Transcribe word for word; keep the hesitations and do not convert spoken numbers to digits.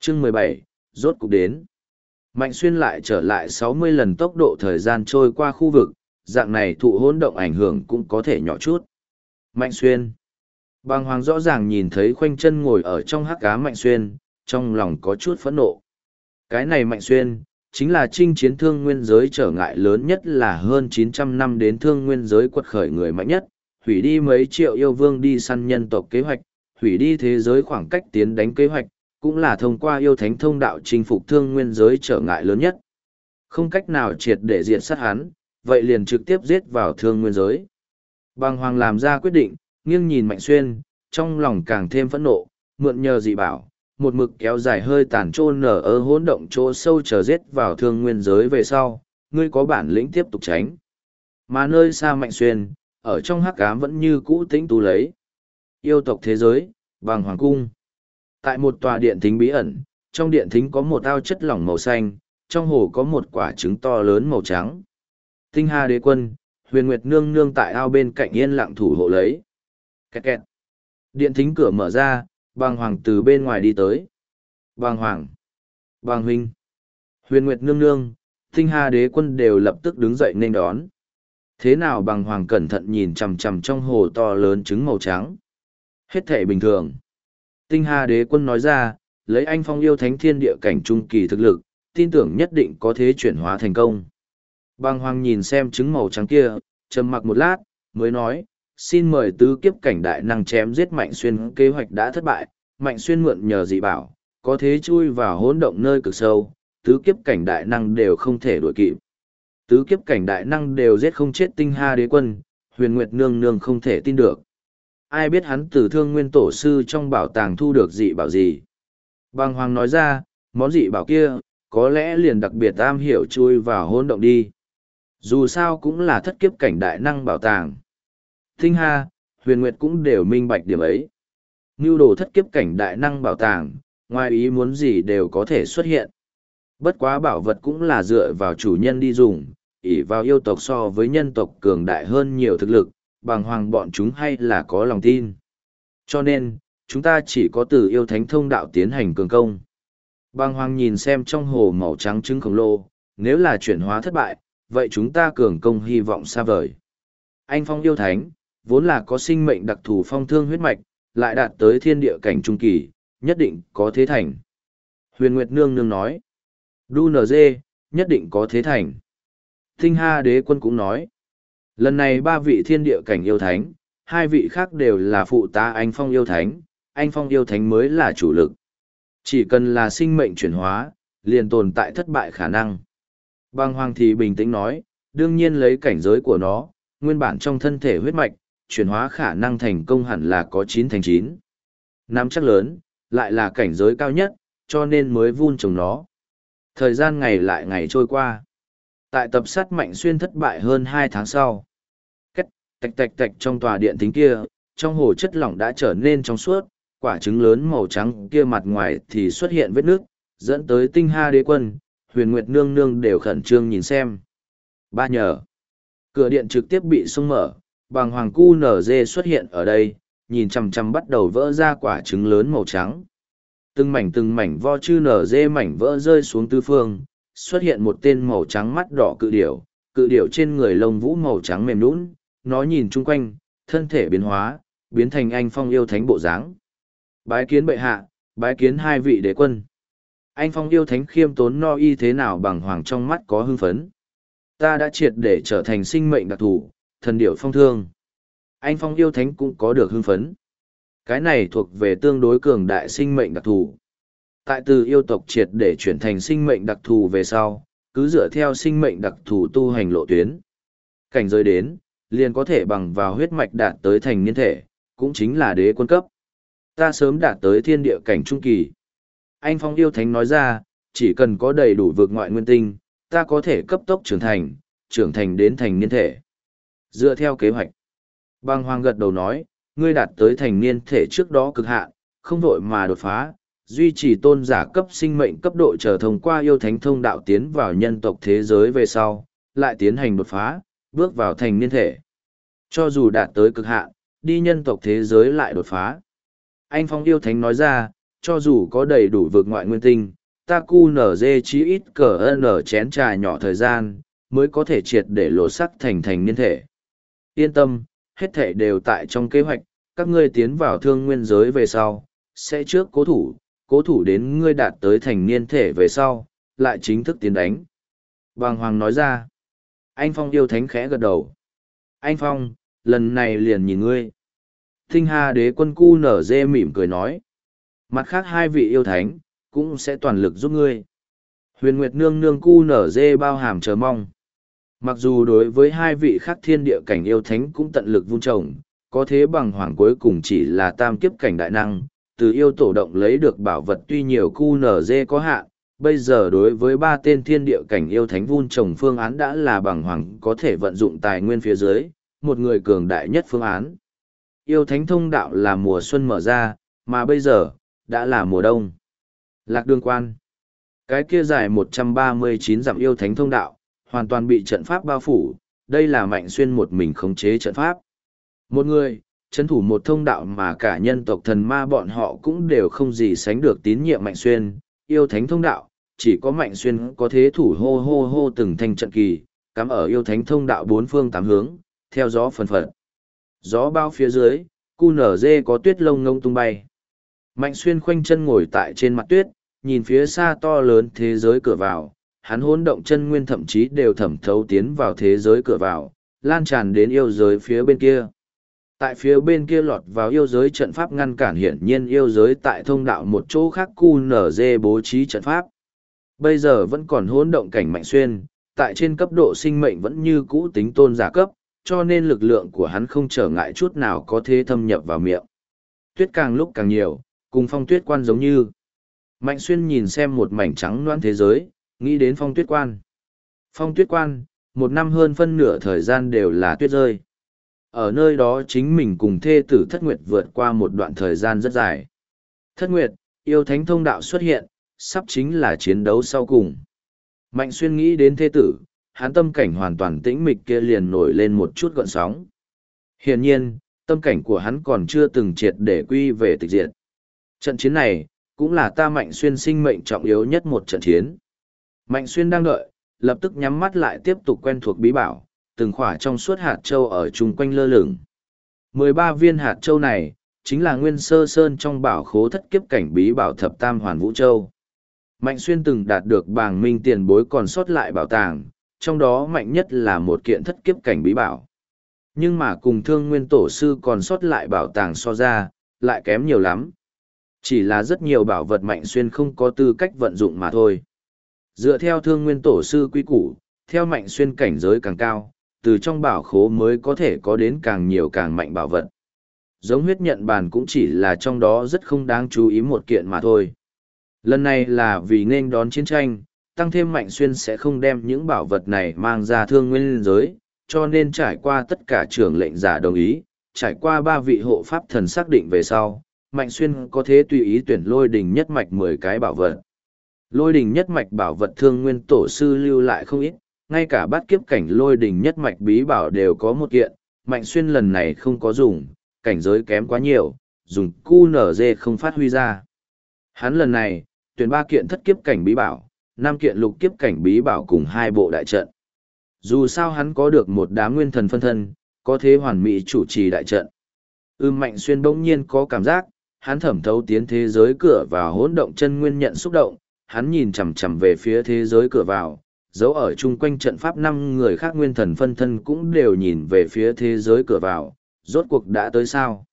Chương mười bảy, rốt cục đến. Mạnh Xuyên lại trở lại sáu mươi lần tốc độ thời gian trôi qua khu vực, dạng này thụ hỗn động ảnh hưởng cũng có thể nhỏ chút. Mạnh Xuyên. Bàng Hoàng rõ ràng nhìn thấy khoanh chân ngồi ở trong hắc cá Mạnh Xuyên, trong lòng có chút phẫn nộ. Cái này Mạnh Xuyên, chính là chinh chiến thương nguyên giới trở ngại lớn nhất là hơn chín trăm năm đến thương nguyên giới quật khởi người mạnh nhất, hủy đi mấy triệu yêu vương đi săn nhân tộc kế hoạch, hủy đi thế giới khoảng cách tiến đánh kế hoạch, cũng là thông qua yêu thánh thông đạo chinh phục thương nguyên giới trở ngại lớn nhất. Không cách nào triệt để diệt sát hắn, vậy liền trực tiếp giết vào thương nguyên giới. Bàng Hoàng làm ra quyết định, nghiêng nhìn Mạnh Xuyên, trong lòng càng thêm phẫn nộ, mượn nhờ dị bảo, một mực kéo dài hơi tàn trôn nở ở hỗn động chỗ sâu chờ giết vào thương nguyên giới về sau, ngươi có bản lĩnh tiếp tục tránh. Mà nơi xa Mạnh Xuyên, ở trong hắc ám vẫn như cũ tĩnh tú lấy. Yêu tộc thế giới, Bàng Hoàng cung. Tại một tòa điện thính bí ẩn, trong điện thính có một ao chất lỏng màu xanh, trong hồ có một quả trứng to lớn màu trắng. Tinh Hà Đế Quân, Huyền Nguyệt Nương Nương tại ao bên cạnh yên lặng thủ hộ lấy. Kẹt kẹt. Điện thính cửa mở ra, Bàng Hoàng từ bên ngoài đi tới. Bàng Hoàng. Bàng Huynh. Huyền Nguyệt Nương Nương, Tinh Hà Đế Quân đều lập tức đứng dậy nên đón. Thế nào Bàng Hoàng cẩn thận nhìn chằm chằm trong hồ to lớn trứng màu trắng. Hết thể bình thường. Tinh Hà Đế Quân nói ra, lấy anh phong yêu thánh thiên địa cảnh trung kỳ thực lực, tin tưởng nhất định có thể chuyển hóa thành công. Bàng Hoàng nhìn xem trứng màu trắng kia, trầm mặc một lát, mới nói, xin mời tứ kiếp cảnh đại năng chém giết Mạnh Xuyên kế hoạch đã thất bại, Mạnh Xuyên mượn nhờ dị bảo, có thế chui vào hỗn động nơi cực sâu, tứ kiếp cảnh đại năng đều không thể đuổi kịp. Tứ kiếp cảnh đại năng đều giết không chết Tinh Hà Đế Quân, Huyền Nguyệt Nương Nương không thể tin được. Ai biết hắn từ Thương Nguyên Tổ sư trong bảo tàng thu được dị bảo gì? Bàng Hoàng nói ra, món dị bảo kia, có lẽ liền đặc biệt am hiểu chui vào hỗn động đi. Dù sao cũng là thất kiếp cảnh đại năng bảo tàng. Tinh Hà, Huyền Nguyệt cũng đều minh bạch điểm ấy. Nưu đồ thất kiếp cảnh đại năng bảo tàng, ngoài ý muốn gì đều có thể xuất hiện. Bất quá bảo vật cũng là dựa vào chủ nhân đi dùng, ỷ vào yêu tộc so với nhân tộc cường đại hơn nhiều thực lực, Bàng Hoàng bọn chúng hay là có lòng tin. Cho nên, chúng ta chỉ có từ yêu thánh thông đạo tiến hành cường công. Bàng Hoàng nhìn xem trong hồ màu trắng trứng khổng lồ, nếu là chuyển hóa thất bại, vậy chúng ta cường công hy vọng xa vời. Anh phong yêu thánh, vốn là có sinh mệnh đặc thù phong thương huyết mạch, lại đạt tới thiên địa cảnh trung kỳ, nhất định có thế thành. Huyền Nguyệt Nương Nương nói, đu nờ dê, nhất định có thế thành. Tinh Hà Đế Quân cũng nói, lần này ba vị thiên địa cảnh yêu thánh, hai vị khác đều là phụ tá anh phong yêu thánh, anh phong yêu thánh mới là chủ lực. Chỉ cần là sinh mệnh chuyển hóa, liền tồn tại thất bại khả năng. Bàng Hoàng thì bình tĩnh nói, đương nhiên lấy cảnh giới của nó, nguyên bản trong thân thể huyết mạch, chuyển hóa khả năng thành công hẳn là có chín thành chín. Nắm chắc lớn, lại là cảnh giới cao nhất, cho nên mới vun trồng nó. Thời gian ngày lại ngày trôi qua. Tại tập sát Mạnh Xuyên thất bại hơn hai tháng sau. Cách, tạch tạch tạch trong tòa điện thính kia, trong hồ chất lỏng đã trở nên trong suốt, quả trứng lớn màu trắng kia mặt ngoài thì xuất hiện vết nước, dẫn tới Tinh Hà Đế Quân, Huyền Nguyệt Nương Nương đều khẩn trương nhìn xem. Ba nhờ. Cửa điện trực tiếp bị xông mở, Bàng Hoàng cu nở dê xuất hiện ở đây, nhìn chằm chằm bắt đầu vỡ ra quả trứng lớn màu trắng. Từng mảnh từng mảnh vo chư nở dê mảnh vỡ rơi xuống tứ phương, xuất hiện một tên màu trắng mắt đỏ cự điểu, cự điểu trên người lông vũ màu trắng mềm nhũn, nó nhìn chung quanh, thân thể biến hóa, biến thành anh phong yêu thánh bộ dáng. Bái kiến bệ hạ, bái kiến hai vị đế quân. Anh phong yêu thánh khiêm tốn no y thế nào Bàng Hoàng trong mắt có hưng phấn. Ta đã triệt để trở thành sinh mệnh đặc thù, thần điểu phong thương. Anh phong yêu thánh cũng có được hưng phấn. Cái này thuộc về tương đối cường đại sinh mệnh đặc thù. Tại từ yêu tộc triệt để chuyển thành sinh mệnh đặc thù về sau, cứ dựa theo sinh mệnh đặc thù tu hành lộ tuyến. Cảnh giới đến, liền có thể bằng vào huyết mạch đạt tới thành niên thể, cũng chính là đế quân cấp. Ta sớm đạt tới thiên địa cảnh trung kỳ. Anh phong yêu thánh nói ra, chỉ cần có đầy đủ vượt ngoại nguyên tinh, ta có thể cấp tốc trưởng thành, trưởng thành đến thành niên thể. Dựa theo kế hoạch, Bàng Hoàng gật đầu nói, ngươi đạt tới thành niên thể trước đó cực hạn, không vội mà đột phá, duy trì tôn giả cấp sinh mệnh cấp độ chờ thông qua yêu thánh thông đạo tiến vào nhân tộc thế giới về sau, lại tiến hành đột phá, bước vào thành niên thể. Cho dù đạt tới cực hạn, đi nhân tộc thế giới lại đột phá. Anh phong yêu thánh nói ra, cho dù có đầy đủ vực ngoại nguyên tinh, ta cu nở dê chí ít cờ nở chén trà nhỏ thời gian, mới có thể triệt để lộ sắc thành thành niên thể. Yên tâm, hết thể đều tại trong kế hoạch, các ngươi tiến vào thương nguyên giới về sau, sẽ trước cố thủ, cố thủ đến ngươi đạt tới thành niên thể về sau, lại chính thức tiến đánh. Bàng Hoàng nói ra. Anh Phong yêu thánh khẽ gật đầu. Anh Phong, lần này liền nhìn ngươi. Tinh Hà đế quân cu nở dê mỉm cười nói. Mặt khác hai vị yêu thánh, cũng sẽ toàn lực giúp ngươi. Huyền Nguyệt nương nương cu nở dê bao hàm chờ mong. Mặc dù đối với hai vị khác thiên địa cảnh yêu thánh cũng tận lực vun trồng, có thế Bàng Hoàng cuối cùng chỉ là tam kiếp cảnh đại năng, từ yêu tổ động lấy được bảo vật tuy nhiều cu nở dê có hạn, bây giờ đối với ba tên thiên địa cảnh yêu thánh vun trồng phương án đã là Bàng Hoàng có thể vận dụng tài nguyên phía dưới, một người cường đại nhất phương án. Yêu thánh thông đạo là mùa xuân mở ra, mà bây giờ, đã là mùa đông. Lạc Đường Quan. Cái kia dài một trăm ba mươi chín dặm yêu thánh thông đạo, hoàn toàn bị trận pháp bao phủ, đây là Mạnh Xuyên một mình khống chế trận pháp. Một người, chấn thủ một thông đạo mà cả nhân tộc thần ma bọn họ cũng đều không gì sánh được tín nhiệm Mạnh Xuyên, yêu thánh thông đạo, chỉ có Mạnh Xuyên có thế thủ hô hô hô từng thanh trận kỳ, cắm ở yêu thánh thông đạo bốn phương tám hướng, theo gió phần phật. Gió bao phía dưới, cu nở dê có tuyết lông ngông tung bay. Mạnh Xuyên khoanh chân ngồi tại trên mặt tuyết, nhìn phía xa to lớn thế giới cửa vào, hắn hỗn động chân nguyên thậm chí đều thẩm thấu tiến vào thế giới cửa vào, lan tràn đến yêu giới phía bên kia. Tại phía bên kia lọt vào yêu giới trận pháp ngăn cản hiển nhiên yêu giới tại thông đạo một chỗ khác cu nở dê bố trí trận pháp. Bây giờ vẫn còn hỗn động cảnh Mạnh Xuyên, tại trên cấp độ sinh mệnh vẫn như cũ tính tôn giả cấp, cho nên lực lượng của hắn không trở ngại chút nào có thể thâm nhập vào miệng. Tuyết càng lúc càng nhiều, cùng Phong Tuyết Quan giống như. Mạnh Xuyên nhìn xem một mảnh trắng loãng thế giới, nghĩ đến Phong Tuyết Quan. Phong Tuyết Quan, một năm hơn phân nửa thời gian đều là tuyết rơi. Ở nơi đó chính mình cùng thê tử Thất Nguyệt vượt qua một đoạn thời gian rất dài. Thất Nguyệt, yêu thánh thông đạo xuất hiện, sắp chính là chiến đấu sau cùng. Mạnh Xuyên nghĩ đến thê tử, hắn tâm cảnh hoàn toàn tĩnh mịch kia liền nổi lên một chút gợn sóng. Hiển nhiên, tâm cảnh của hắn còn chưa từng triệt để quy về tịch diệt. Trận chiến này, cũng là ta Mạnh Xuyên sinh mệnh trọng yếu nhất một trận chiến. Mạnh Xuyên đang đợi, lập tức nhắm mắt lại tiếp tục quen thuộc bí bảo, từng khỏa trong suốt hạt châu ở chung quanh lơ lửng. mười ba viên hạt châu này, chính là nguyên sơ sơn trong bảo khố thất kiếp cảnh bí bảo thập tam hoàn vũ châu. Mạnh Xuyên từng đạt được bảng minh tiền bối còn sót lại bảo tàng, trong đó mạnh nhất là một kiện thất kiếp cảnh bí bảo. Nhưng mà cùng thương nguyên tổ sư còn sót lại bảo tàng so ra, lại kém nhiều lắm. Chỉ là rất nhiều bảo vật Mạnh Xuyên không có tư cách vận dụng mà thôi. Dựa theo thương nguyên tổ sư quy củ, theo Mạnh Xuyên cảnh giới càng cao, từ trong bảo khố mới có thể có đến càng nhiều càng mạnh bảo vật. Giống huyết nhận bàn cũng chỉ là trong đó rất không đáng chú ý một kiện mà thôi. Lần này là vì nên đón chiến tranh, tăng thêm Mạnh Xuyên sẽ không đem những bảo vật này mang ra thương nguyên giới, cho nên trải qua tất cả trưởng lệnh giả đồng ý, trải qua ba vị hộ pháp thần xác định về sau, Mạnh Xuyên có thể tùy ý tuyển lôi đình nhất mạch mười cái bảo vật. Lôi đình nhất mạch bảo vật thương nguyên tổ sư lưu lại không ít, ngay cả bát kiếp cảnh lôi đình nhất mạch bí bảo đều có một kiện, Mạnh Xuyên lần này không có dùng, cảnh giới kém quá nhiều, dùng cu nở dê không phát huy ra. Hắn lần này, tuyển ba kiện thất kiếp cảnh bí bảo, năm kiện lục kiếp cảnh bí bảo cùng hai bộ đại trận. Dù sao hắn có được một đám nguyên thần phân thân, có thế hoàn mỹ chủ trì đại trận. Ưm Mạnh Xuyên bỗng nhiên có cảm giác, hắn thẩm thấu tiến thế giới cửa vào hỗn động chân nguyên nhận xúc động, hắn nhìn chằm chằm về phía thế giới cửa vào, dấu ở chung quanh trận pháp năm người khác nguyên thần phân thân cũng đều nhìn về phía thế giới cửa vào, rốt cuộc đã tới sao.